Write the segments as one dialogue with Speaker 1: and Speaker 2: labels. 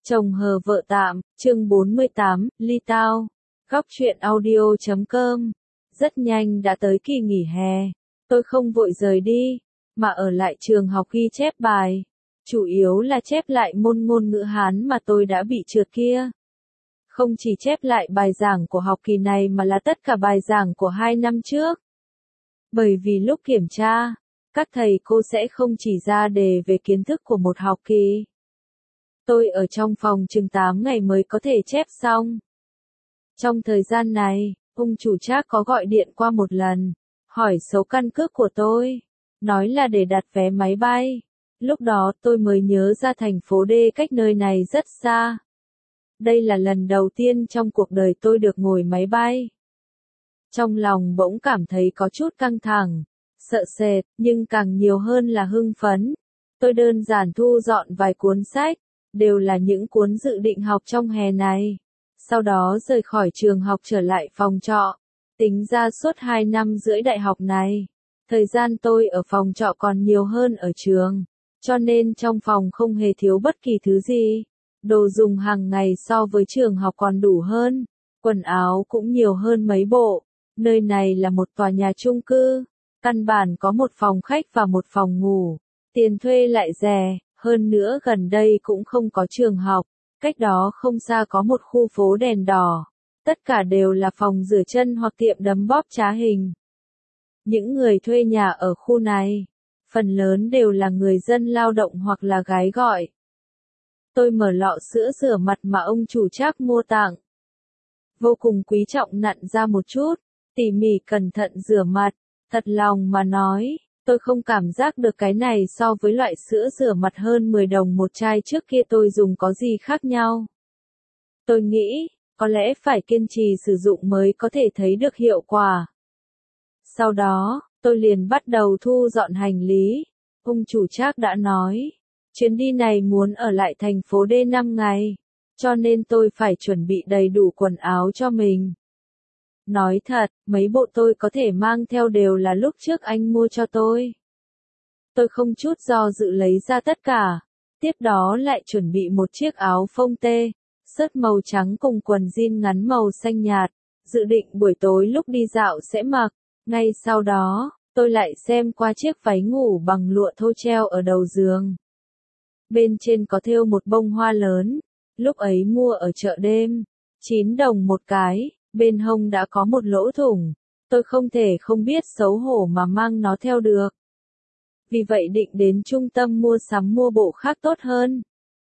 Speaker 1: Chồng hờ vợ tạm, chương 48, ly tao. Góc truyện audio.com. Rất nhanh đã tới kỳ nghỉ hè. Tôi không vội rời đi, mà ở lại trường học ghi chép bài. Chủ yếu là chép lại môn ngôn ngữ Hán mà tôi đã bị trượt kia. Không chỉ chép lại bài giảng của học kỳ này mà là tất cả bài giảng của 2 năm trước. Bởi vì lúc kiểm tra, các thầy cô sẽ không chỉ ra đề về kiến thức của một học kỳ. Tôi ở trong phòng chừng 8 ngày mới có thể chép xong. Trong thời gian này, ông chủ trác có gọi điện qua một lần, hỏi số căn cước của tôi, nói là để đặt vé máy bay. Lúc đó tôi mới nhớ ra thành phố D cách nơi này rất xa. Đây là lần đầu tiên trong cuộc đời tôi được ngồi máy bay. Trong lòng bỗng cảm thấy có chút căng thẳng, sợ sệt, nhưng càng nhiều hơn là hưng phấn. Tôi đơn giản thu dọn vài cuốn sách, đều là những cuốn dự định học trong hè này. Sau đó rời khỏi trường học trở lại phòng trọ. Tính ra suốt 2 năm rưỡi đại học này, thời gian tôi ở phòng trọ còn nhiều hơn ở trường. Cho nên trong phòng không hề thiếu bất kỳ thứ gì. Đồ dùng hàng ngày so với trường học còn đủ hơn. Quần áo cũng nhiều hơn mấy bộ. Nơi này là một tòa nhà chung cư. Căn bản có một phòng khách và một phòng ngủ. Tiền thuê lại rẻ. Hơn nữa gần đây cũng không có trường học, cách đó không xa có một khu phố đèn đỏ. Tất cả đều là phòng rửa chân hoặc tiệm đấm bóp trá hình. Những người thuê nhà ở khu này, phần lớn đều là người dân lao động hoặc là gái gọi. Tôi mở lọ sữa rửa mặt mà ông chủ trác mua tặng. Vô cùng quý trọng nặn ra một chút, tỉ mỉ cẩn thận rửa mặt, thật lòng mà nói. Tôi không cảm giác được cái này so với loại sữa rửa mặt hơn 10 đồng một chai trước kia tôi dùng có gì khác nhau. Tôi nghĩ, có lẽ phải kiên trì sử dụng mới có thể thấy được hiệu quả. Sau đó, tôi liền bắt đầu thu dọn hành lý. Ông chủ trác đã nói, chuyến đi này muốn ở lại thành phố D 5 ngày, cho nên tôi phải chuẩn bị đầy đủ quần áo cho mình. Nói thật, mấy bộ tôi có thể mang theo đều là lúc trước anh mua cho tôi. Tôi không chút do dự lấy ra tất cả. Tiếp đó lại chuẩn bị một chiếc áo phông tê, sớt màu trắng cùng quần jean ngắn màu xanh nhạt. Dự định buổi tối lúc đi dạo sẽ mặc. Ngay sau đó, tôi lại xem qua chiếc váy ngủ bằng lụa thô treo ở đầu giường. Bên trên có thêu một bông hoa lớn. Lúc ấy mua ở chợ đêm, 9 đồng một cái. Bên hông đã có một lỗ thủng, tôi không thể không biết xấu hổ mà mang nó theo được. Vì vậy định đến trung tâm mua sắm mua bộ khác tốt hơn.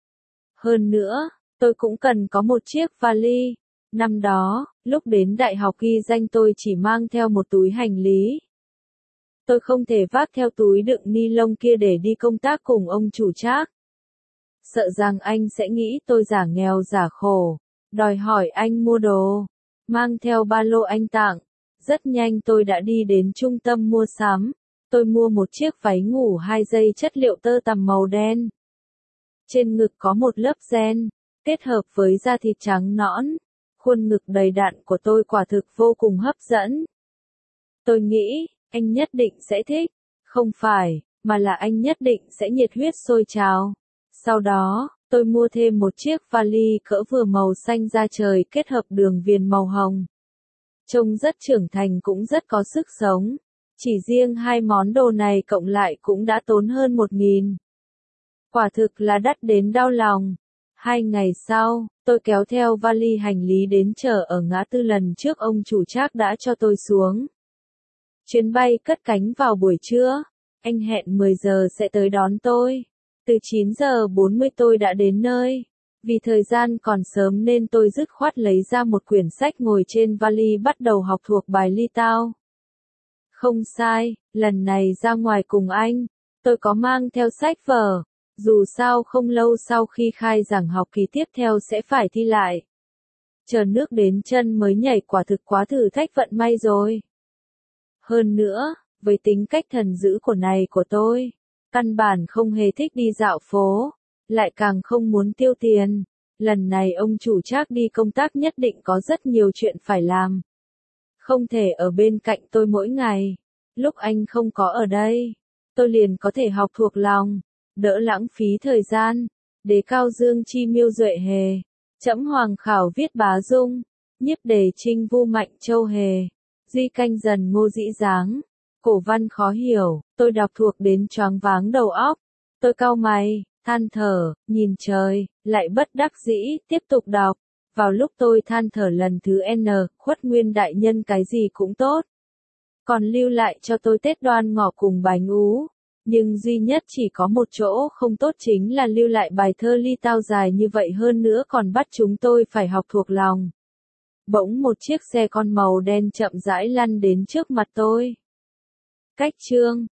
Speaker 1: Hơn nữa, tôi cũng cần có một chiếc vali. Năm đó, lúc đến đại học ghi danh tôi chỉ mang theo một túi hành lý. Tôi không thể vác theo túi đựng ni lông kia để đi công tác cùng ông chủ trác. Sợ rằng anh sẽ nghĩ tôi giả nghèo giả khổ, đòi hỏi anh mua đồ. Mang theo ba lô anh tặng. Rất nhanh tôi đã đi đến trung tâm mua sắm. Tôi mua một chiếc váy ngủ 2 dây chất liệu tơ tằm màu đen. Trên ngực có một lớp ren, kết hợp với da thịt trắng nõn. Khuôn ngực đầy đặn của tôi quả thực vô cùng hấp dẫn. Tôi nghĩ, anh nhất định sẽ thích. Không phải, mà là anh nhất định sẽ nhiệt huyết sôi trào. Sau đó, tôi mua thêm một chiếc vali cỡ vừa màu xanh da trời kết hợp đường viền màu hồng. Trông rất trưởng thành cũng rất có sức sống. Chỉ riêng 2 món đồ này cộng lại cũng đã tốn hơn 1.000. Quả thực là đắt đến đau lòng. 2 ngày sau, tôi kéo theo vali hành lý đến chợ ở ngã tư lần trước ông chủ trác đã cho tôi xuống. Chuyến bay cất cánh vào buổi trưa. Anh hẹn 10 giờ sẽ tới đón tôi. Từ 9 giờ 40 tôi đã đến nơi. Vì thời gian còn sớm nên tôi dứt khoát lấy ra một quyển sách ngồi trên vali bắt đầu học thuộc bài ly tao. Không sai, lần này ra ngoài cùng anh, tôi có mang theo sách vở. Dù sao không lâu sau khi khai giảng học kỳ tiếp theo sẽ phải thi lại. Chờ nước đến chân mới nhảy quả thực quá thử thách vận may rồi. Hơn nữa, với tính cách thần dữ của tôi, căn bản không hề thích đi dạo phố, lại càng không muốn tiêu tiền. Lần này ông chủ trác đi công tác nhất định có rất nhiều chuyện phải làm. Không thể ở bên cạnh tôi mỗi ngày. Lúc anh không có ở đây, tôi liền có thể học thuộc lòng, đỡ lãng phí thời gian. Đế cao dương chi miêu duệ hề. Trẫm hoàng khảo viết bá dung. Nhiếp đề trinh vu mạnh châu hề. Duy canh dần ngô dĩ dáng. Cổ văn khó hiểu, tôi đọc thuộc đến choáng váng đầu óc. Tôi cau mày, than thở, nhìn trời, lại bất đắc dĩ, tiếp tục đọc. Vào lúc tôi than thở lần thứ N, Khuất Nguyên đại nhân cái gì cũng tốt. Còn lưu lại cho tôi Tết Đoan Ngọ cùng bánh ú. Nhưng duy nhất chỉ có một chỗ không tốt chính là lưu lại bài thơ Ly Tao dài như vậy, hơn nữa còn bắt chúng tôi phải học thuộc lòng. Bỗng một chiếc xe con màu đen chậm rãi lăn đến trước mặt tôi. Cách chương